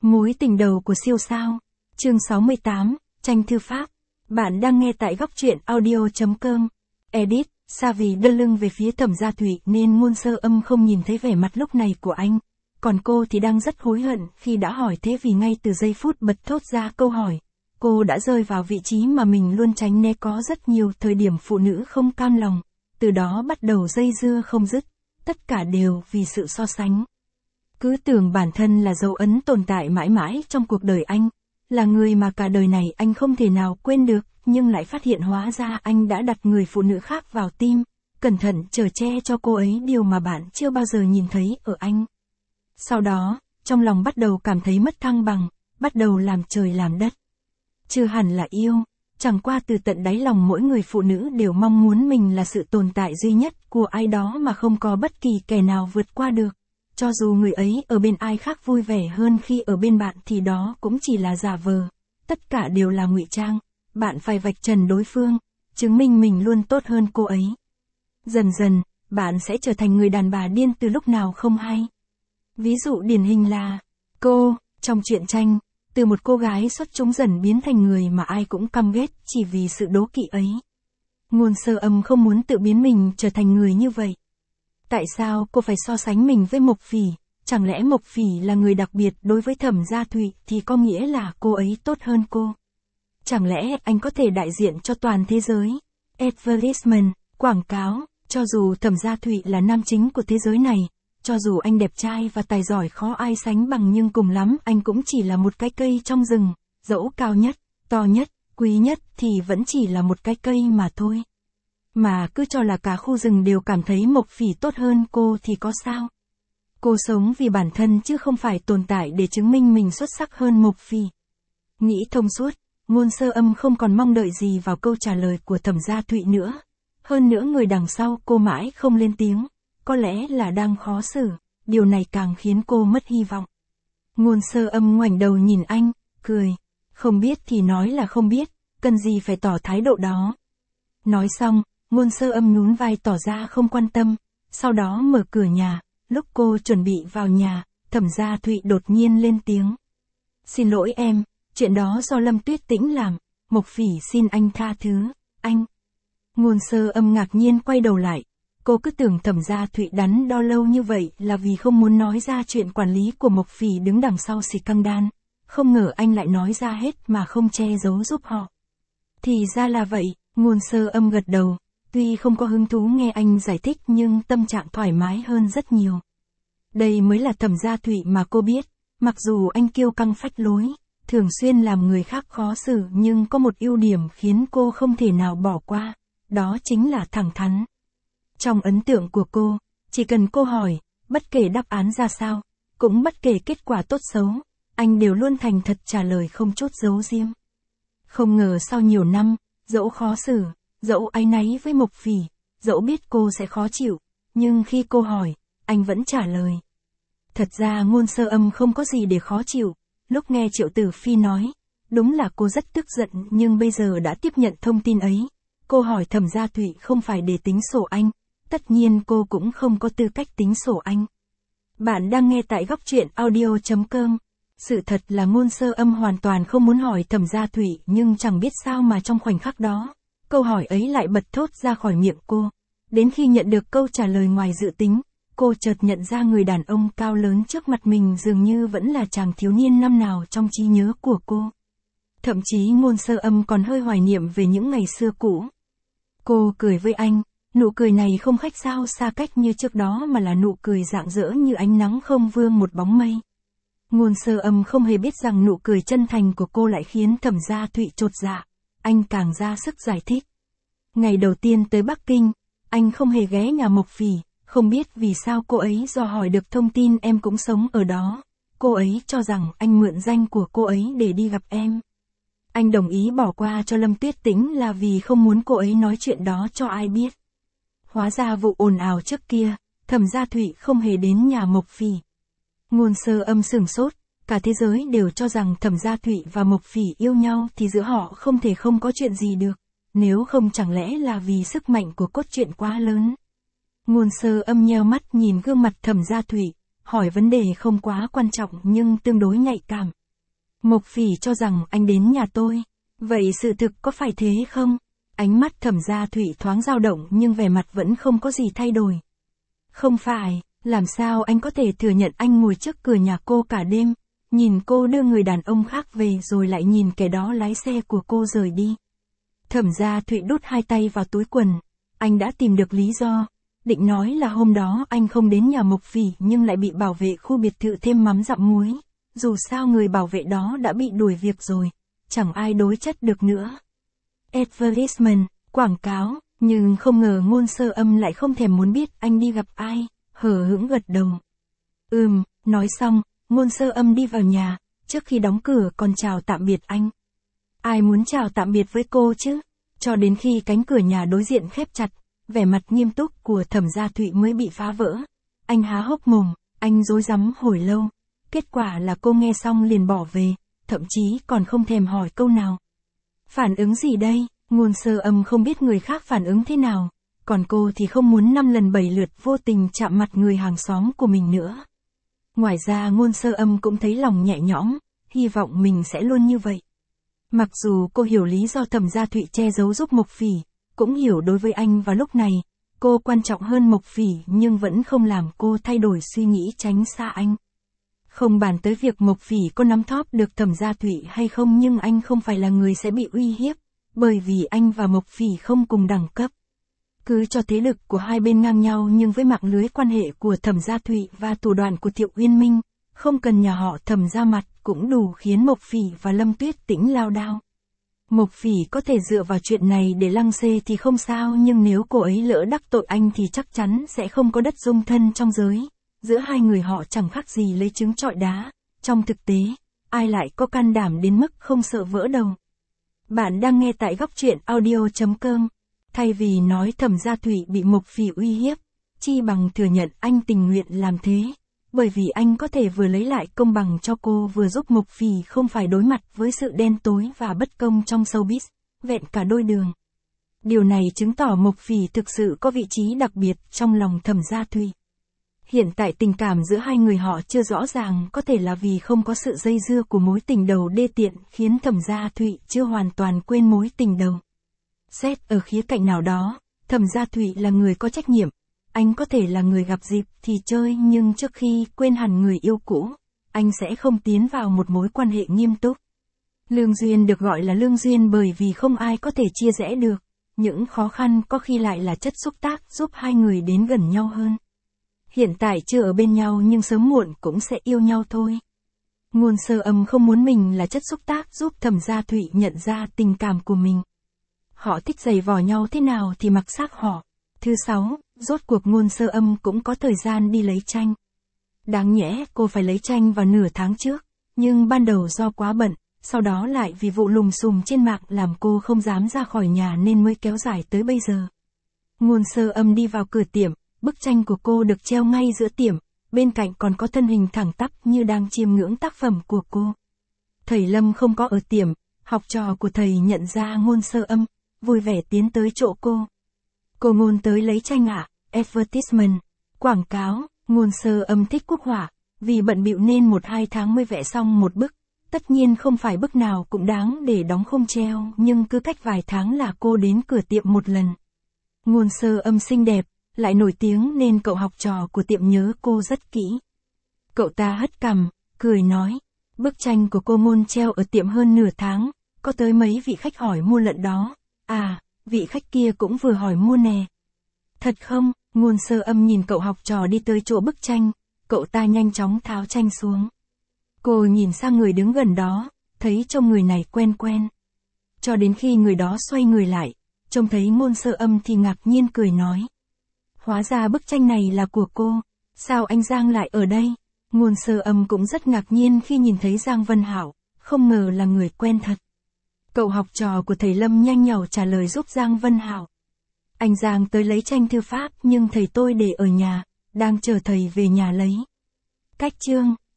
Mối tình đầu của siêu sao. Chương 68, tranh thư pháp. Bạn đang nghe tại góc truyện audio.com. Edit, Savi đưa lưng về phía Thẩm Gia Thụy nên Ngôn Sơ Âm không nhìn thấy vẻ mặt lúc này của anh. Còn cô thì đang rất hối hận khi đã hỏi thế, vì ngay từ giây phút bật thốt ra câu hỏi, cô đã rơi vào vị trí mà mình luôn tránh né. Có rất nhiều thời điểm phụ nữ không cam lòng, từ đó bắt đầu dây dưa không dứt, tất cả đều vì sự so sánh. Cứ tưởng bản thân là dấu ấn tồn tại mãi mãi trong cuộc đời anh, là người mà cả đời này anh không thể nào quên được, nhưng lại phát hiện hóa ra anh đã đặt người phụ nữ khác vào tim, cẩn thận chở che cho cô ấy điều mà bạn chưa bao giờ nhìn thấy ở anh. Sau đó, trong lòng bắt đầu cảm thấy mất thăng bằng, bắt đầu làm trời làm đất. Chưa hẳn là yêu, chẳng qua từ tận đáy lòng mỗi người phụ nữ đều mong muốn mình là sự tồn tại duy nhất của ai đó mà không có bất kỳ kẻ nào vượt qua được. Cho dù người ấy ở bên ai khác vui vẻ hơn khi ở bên bạn thì đó cũng chỉ là giả vờ, tất cả đều là ngụy trang, bạn phải vạch trần đối phương, chứng minh mình luôn tốt hơn cô ấy. Dần dần, bạn sẽ trở thành người đàn bà điên từ lúc nào không hay. Ví dụ điển hình là, cô, trong truyện tranh, từ một cô gái xuất chúng dần biến thành người mà ai cũng căm ghét chỉ vì sự đố kỵ ấy. Ngôn Sơ Âm không muốn tự biến mình trở thành người như vậy. Tại sao cô phải so sánh mình với Mộc Phỉ? Chẳng lẽ Mộc Phỉ là người đặc biệt đối với Thẩm Gia Thụy thì có nghĩa là cô ấy tốt hơn cô? Chẳng lẽ anh có thể đại diện cho toàn thế giới? Advertisement, quảng cáo, cho dù Thẩm Gia Thụy là nam chính của thế giới này, cho dù anh đẹp trai và tài giỏi khó ai sánh bằng, nhưng cùng lắm anh cũng chỉ là một cái cây trong rừng, dẫu cao nhất, to nhất, quý nhất thì vẫn chỉ là một cái cây mà thôi. Mà cứ cho là cả khu rừng đều cảm thấy Mộc Phỉ tốt hơn cô thì có sao? Cô sống vì bản thân chứ không phải tồn tại để chứng minh mình xuất sắc hơn Mộc Phỉ. Nghĩ thông suốt, Ngôn Sơ Âm không còn mong đợi gì vào câu trả lời của Thẩm Gia Thụy nữa. Hơn nữa người đằng sau cô mãi không lên tiếng, có lẽ là đang khó xử, điều này càng khiến cô mất hy vọng. Ngôn Sơ Âm ngoảnh đầu nhìn anh, cười, không biết thì nói là không biết, cần gì phải tỏ thái độ đó. Nói xong, Ngôn Sơ Âm nhún vai tỏ ra không quan tâm, sau đó mở cửa nhà. Lúc cô chuẩn bị vào nhà, Thẩm Gia Thụy đột nhiên lên tiếng. Xin lỗi em, chuyện đó do Lâm Tuyết Tĩnh làm, Mộc Phỉ xin anh tha thứ, anh. Ngôn Sơ Âm ngạc nhiên quay đầu lại, cô cứ tưởng Thẩm Gia Thụy đắn đo lâu như vậy là vì không muốn nói ra chuyện quản lý của Mộc Phỉ đứng đằng sau scandal, không ngờ anh lại nói ra hết mà không che giấu giúp họ. Thì ra là vậy, Ngôn Sơ Âm gật đầu. Tuy không có hứng thú nghe anh giải thích nhưng tâm trạng thoải mái hơn rất nhiều. Đây mới là Thẩm Gia Thụy mà cô biết, mặc dù anh kiêu căng phách lối, thường xuyên làm người khác khó xử, nhưng có một ưu điểm khiến cô không thể nào bỏ qua, đó chính là thẳng thắn. Trong ấn tượng của cô, chỉ cần cô hỏi, bất kể đáp án ra sao, cũng bất kể kết quả tốt xấu, anh đều luôn thành thật trả lời không chút giấu giếm. Không ngờ sau nhiều năm, dẫu khó xử, dẫu áy náy với Mộc Phỉ, dẫu biết cô sẽ khó chịu, nhưng khi cô hỏi, anh vẫn trả lời. Thật ra Ngôn Sơ Âm không có gì để khó chịu, lúc nghe Triệu Tử Phi nói, đúng là cô rất tức giận, nhưng bây giờ đã tiếp nhận thông tin ấy, cô hỏi Thẩm Gia Thụy không phải để tính sổ anh, tất nhiên cô cũng không có tư cách tính sổ anh. Bạn đang nghe tại góc truyện audio.com. Sự thật là Ngôn Sơ Âm hoàn toàn không muốn hỏi Thẩm Gia Thụy, nhưng chẳng biết sao mà trong khoảnh khắc đó, câu hỏi ấy lại bật thốt ra khỏi miệng cô. Đến khi nhận được câu trả lời ngoài dự tính, cô chợt nhận ra người đàn ông cao lớn trước mặt mình dường như vẫn là chàng thiếu niên năm nào trong trí nhớ của cô. Thậm chí Ngôn Sơ Âm còn hơi hoài niệm về những ngày xưa cũ. Cô cười với anh, nụ cười này không khách sáo xa cách như trước đó mà là nụ cười rạng rỡ như ánh nắng không vương một bóng mây. Ngôn Sơ Âm không hề biết rằng nụ cười chân thành của cô lại khiến Thẩm Gia Thụy chột dạ. Anh càng ra sức giải thích. Ngày đầu tiên tới Bắc Kinh, anh không hề ghé nhà Mộc Phỉ, không biết vì sao cô ấy dò hỏi được thông tin em cũng sống ở đó. Cô ấy cho rằng anh mượn danh của cô ấy để đi gặp em. Anh đồng ý bỏ qua cho Lâm Tuyết Tĩnh là vì không muốn cô ấy nói chuyện đó cho ai biết. Hóa ra vụ ồn ào trước kia, Thẩm Gia Thụy không hề đến nhà Mộc Phỉ. Ngôn Sơ Âm sửng sốt. Cả thế giới đều cho rằng Thẩm Gia Thụy và Mộc Phỉ yêu nhau thì giữa họ không thể không có chuyện gì được, nếu không chẳng lẽ là vì sức mạnh của cốt truyện quá lớn. Ngôn Sơ Âm nheo mắt nhìn gương mặt Thẩm Gia Thụy, hỏi vấn đề không quá quan trọng nhưng tương đối nhạy cảm. Mộc Phỉ cho rằng anh đến nhà tôi. Vậy sự thực có phải thế không? Ánh mắt Thẩm Gia Thụy thoáng dao động nhưng vẻ mặt vẫn không có gì thay đổi. Không phải, làm sao anh có thể thừa nhận anh ngồi trước cửa nhà cô cả đêm, nhìn cô đưa người đàn ông khác về rồi lại nhìn kẻ đó lái xe của cô rời đi. Thẩm Gia Thụy đút hai tay vào túi quần. Anh đã tìm được lý do. Định nói là hôm đó anh không đến nhà Mộc Phỉ nhưng lại bị bảo vệ khu biệt thự thêm mắm dặm muối. Dù sao người bảo vệ đó đã bị đuổi việc rồi. Chẳng ai đối chất được nữa. Advertisement, quảng cáo, nhưng không ngờ Ngôn Sơ Âm lại không thèm muốn biết anh đi gặp ai, hờ hững gật đầu. Nói xong, Ngôn Sơ Âm đi vào nhà, trước khi đóng cửa còn chào tạm biệt anh. Ai muốn chào tạm biệt với cô chứ? Cho đến khi cánh cửa nhà đối diện khép chặt, vẻ mặt nghiêm túc của Thẩm Gia Thụy mới bị phá vỡ. Anh há hốc mồm, anh rối rắm hồi lâu. Kết quả là cô nghe xong liền bỏ về, thậm chí còn không thèm hỏi câu nào. Phản ứng gì đây? Ngôn Sơ Âm không biết người khác phản ứng thế nào, còn cô thì không muốn 5 lần 7 lượt vô tình chạm mặt người hàng xóm của mình nữa. Ngoài ra Ngôn Sơ Âm cũng thấy lòng nhẹ nhõm, hy vọng mình sẽ luôn như vậy. Mặc dù cô hiểu lý do Thẩm Gia Thụy che giấu giúp Mộc Phỉ, cũng hiểu đối với anh vào lúc này, cô quan trọng hơn Mộc Phỉ nhưng vẫn không làm cô thay đổi suy nghĩ tránh xa anh. Không bàn tới việc Mộc Phỉ có nắm thóp được Thẩm Gia Thụy hay không nhưng anh không phải là người sẽ bị uy hiếp, bởi vì anh và Mộc Phỉ không cùng đẳng cấp. Cứ cho thế lực của hai bên ngang nhau nhưng với mạng lưới quan hệ của Thẩm Gia Thụy và thủ đoạn của Thiệu Uyên Minh, không cần nhà họ Thẩm ra mặt cũng đủ khiến Mộc Phỉ và Lâm Tuyết Tĩnh lao đao. Mộc Phỉ có thể dựa vào chuyện này để lăng xê thì không sao nhưng nếu cô ấy lỡ đắc tội anh thì chắc chắn sẽ không có đất dung thân trong giới. Giữa hai người họ chẳng khác gì lấy trứng trọi đá. Trong thực tế, ai lại có can đảm đến mức không sợ vỡ đầu. Bạn đang nghe tại góc truyện audio.com. Thay vì nói Thẩm Gia Thụy bị Mộc Phỉ uy hiếp, chi bằng thừa nhận anh tình nguyện làm thế. Bởi vì anh có thể vừa lấy lại công bằng cho cô vừa giúp Mộc Phỉ không phải đối mặt với sự đen tối và bất công trong showbiz, vẹn cả đôi đường. Điều này chứng tỏ Mộc Phỉ thực sự có vị trí đặc biệt trong lòng Thẩm Gia Thụy. Hiện tại tình cảm giữa hai người họ chưa rõ ràng, có thể là vì không có sự dây dưa của mối tình đầu đê tiện khiến Thẩm Gia Thụy chưa hoàn toàn quên mối tình đầu. Xét ở khía cạnh nào đó, Thẩm Gia Thụy là người có trách nhiệm. Anh có thể là người gặp dịp thì chơi nhưng trước khi quên hẳn người yêu cũ, anh sẽ không tiến vào một mối quan hệ nghiêm túc. Lương duyên được gọi là lương duyên bởi vì không ai có thể chia rẽ được. Những khó khăn có khi lại là chất xúc tác giúp hai người đến gần nhau hơn. Hiện tại chưa ở bên nhau nhưng sớm muộn cũng sẽ yêu nhau thôi. Ngôn Sơ Âm không muốn mình là chất xúc tác giúp Thẩm Gia Thụy nhận ra tình cảm của mình. Họ thích giày vò nhau thế nào thì mặc xác họ. Thứ 6, rốt cuộc Ngôn Sơ Âm cũng có thời gian đi lấy tranh. Đáng nhẽ cô phải lấy tranh vào nửa tháng trước, nhưng ban đầu do quá bận, sau đó lại vì vụ lùm xùm trên mạng làm cô không dám ra khỏi nhà nên mới kéo dài tới bây giờ. Ngôn Sơ Âm đi vào cửa tiệm, bức tranh của cô được treo ngay giữa tiệm, bên cạnh còn có thân hình thẳng tắp như đang chiêm ngưỡng tác phẩm của cô. Thầy Lâm không có ở tiệm, học trò của thầy nhận ra Ngôn Sơ Âm, vui vẻ tiến tới chỗ cô. Cô Ngôn tới lấy tranh ạ, advertisement, quảng cáo. Ngôn Sơ Âm thích quốc họa, vì bận bịu nên 1-2 tháng mới vẽ xong một bức. Tất nhiên không phải bức nào cũng đáng để đóng khung treo, nhưng cứ cách vài tháng là cô đến cửa tiệm một lần. Ngôn Sơ Âm xinh đẹp, lại nổi tiếng nên cậu học trò của tiệm nhớ cô rất kỹ. Cậu ta hất cằm, cười nói, bức tranh của cô Ngôn treo ở tiệm hơn nửa tháng, có tới mấy vị khách hỏi mua lận đó. À, vị khách kia cũng vừa hỏi mua nè. Thật không? Ngôn Sơ Âm nhìn cậu học trò đi tới chỗ bức tranh, cậu ta nhanh chóng tháo tranh xuống. Cô nhìn sang người đứng gần đó, thấy trông người này quen quen. Cho đến khi người đó xoay người lại, trông thấy Ngôn Sơ Âm thì ngạc nhiên cười nói. Hóa ra bức tranh này là của cô, sao anh Giang lại ở đây? Ngôn Sơ Âm cũng rất ngạc nhiên khi nhìn thấy Giang Vân Hảo, không ngờ là người quen thật. Cậu học trò của thầy Lâm nhanh nhảu trả lời giúp Giang Vân Hảo. Anh Giang tới lấy tranh thư pháp nhưng thầy tôi để ở nhà, đang chờ thầy về nhà lấy. Cách chương